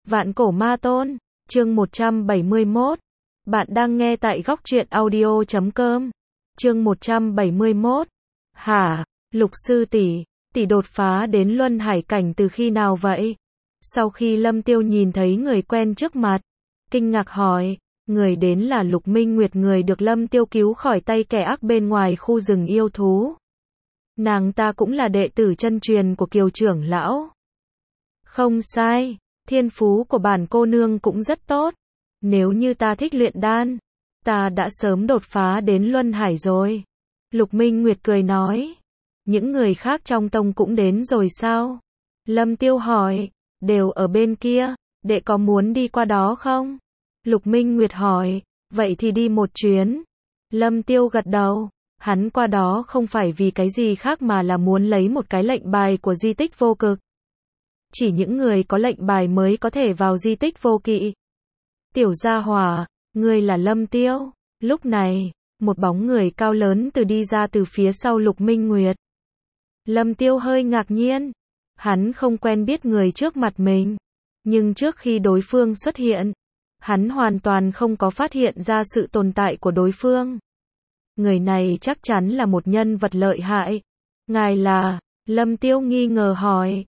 Vạn cổ ma tôn, chương 171. Bạn đang nghe tại góc truyện audio.com. Chương 171. Hả, Lục sư tỷ, tỷ đột phá đến luân hải cảnh từ khi nào vậy? Sau khi Lâm Tiêu nhìn thấy người quen trước mặt, kinh ngạc hỏi, người đến là Lục Minh Nguyệt, người được Lâm Tiêu cứu khỏi tay kẻ ác bên ngoài khu rừng yêu thú. Nàng ta cũng là đệ tử chân truyền của Kiều trưởng lão. Không sai, thiên phú của bản cô nương cũng rất tốt. Nếu như ta thích luyện đan, ta đã sớm đột phá đến luân hải rồi. Lục Minh Nguyệt cười nói. Những người khác trong tông cũng đến rồi sao? Lâm Tiêu hỏi. Đều ở bên kia, đệ có muốn đi qua đó không? Lục Minh Nguyệt hỏi. Vậy thì đi một chuyến. Lâm Tiêu gật đầu. Hắn qua đó không phải vì cái gì khác mà là muốn lấy một cái lệnh bài của di tích vô cực. Chỉ những người có lệnh bài mới có thể vào di tích vô kỵ. Tiểu gia hỏa, ngươi là Lâm Tiêu. Lúc này, một bóng người cao lớn đi ra từ phía sau Lục Minh Nguyệt. Lâm Tiêu hơi ngạc nhiên. Hắn không quen biết người trước mặt mình. Nhưng trước khi đối phương xuất hiện, hắn hoàn toàn không có phát hiện ra sự tồn tại của đối phương. Người này chắc chắn là một nhân vật lợi hại. Ngài là? Lâm Tiêu nghi ngờ hỏi.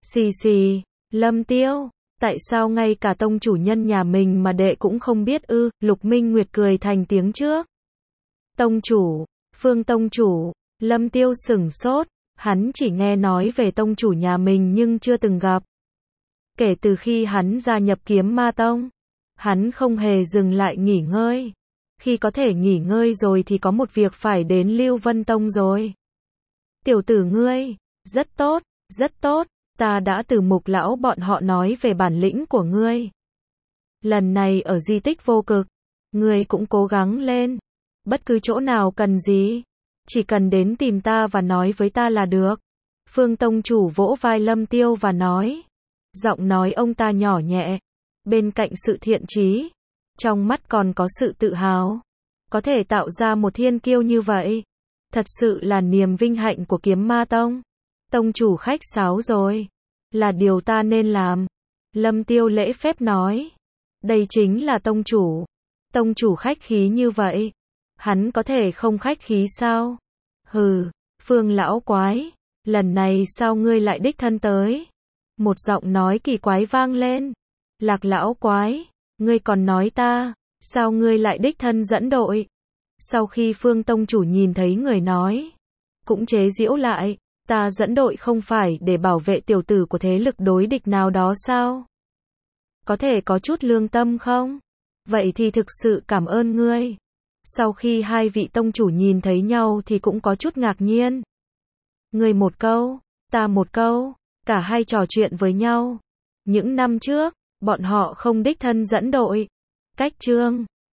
Xì, Lâm Tiêu, tại sao ngay cả tông chủ nhân nhà mình mà đệ cũng không biết ư? Lục Minh Nguyệt cười thành tiếng trước. Tông chủ, Phương tông chủ. Lâm Tiêu sửng sốt, hắn chỉ nghe nói về tông chủ nhà mình nhưng chưa từng gặp. Kể từ khi hắn gia nhập Kiếm Ma Tông, hắn không hề dừng lại nghỉ ngơi. Khi có thể nghỉ ngơi rồi thì có một việc phải đến Lưu Vân Tông rồi. Tiểu tử ngươi, rất tốt, rất tốt. Ta đã từ Mục lão bọn họ nói về bản lĩnh của ngươi. Lần này ở di tích vô cực, ngươi cũng cố gắng lên. Bất cứ chỗ nào cần gì, chỉ cần đến tìm ta và nói với ta là được. Phương tông chủ vỗ vai Lâm Tiêu và nói. Giọng nói ông ta nhỏ nhẹ, bên cạnh sự thiện chí, trong mắt còn có sự tự hào. Có thể tạo ra một thiên kiêu như vậy, thật sự là niềm vinh hạnh của Kiếm Ma Tông. Tông chủ khách sáo rồi, là điều ta nên làm. Lâm Tiêu lễ phép nói. Đây chính là tông chủ. Tông chủ khách khí như vậy, hắn có thể không khách khí sao? Hừ, Phương lão quái, lần này sao ngươi lại đích thân tới? Một giọng nói kỳ quái vang lên. Lạc lão quái, ngươi còn nói ta, sao ngươi lại đích thân dẫn đội? Sau khi Phương tông chủ nhìn thấy người nói, cũng chế giễu lại. Ta dẫn đội không phải để bảo vệ tiểu tử của thế lực đối địch nào đó sao? Có thể có chút lương tâm không? Vậy thì thực sự cảm ơn ngươi. Sau khi hai vị tông chủ nhìn thấy nhau thì cũng có chút ngạc nhiên. Ngươi một câu, ta một câu, cả hai trò chuyện với nhau. Những năm trước, bọn họ không đích thân dẫn đội. Cách chương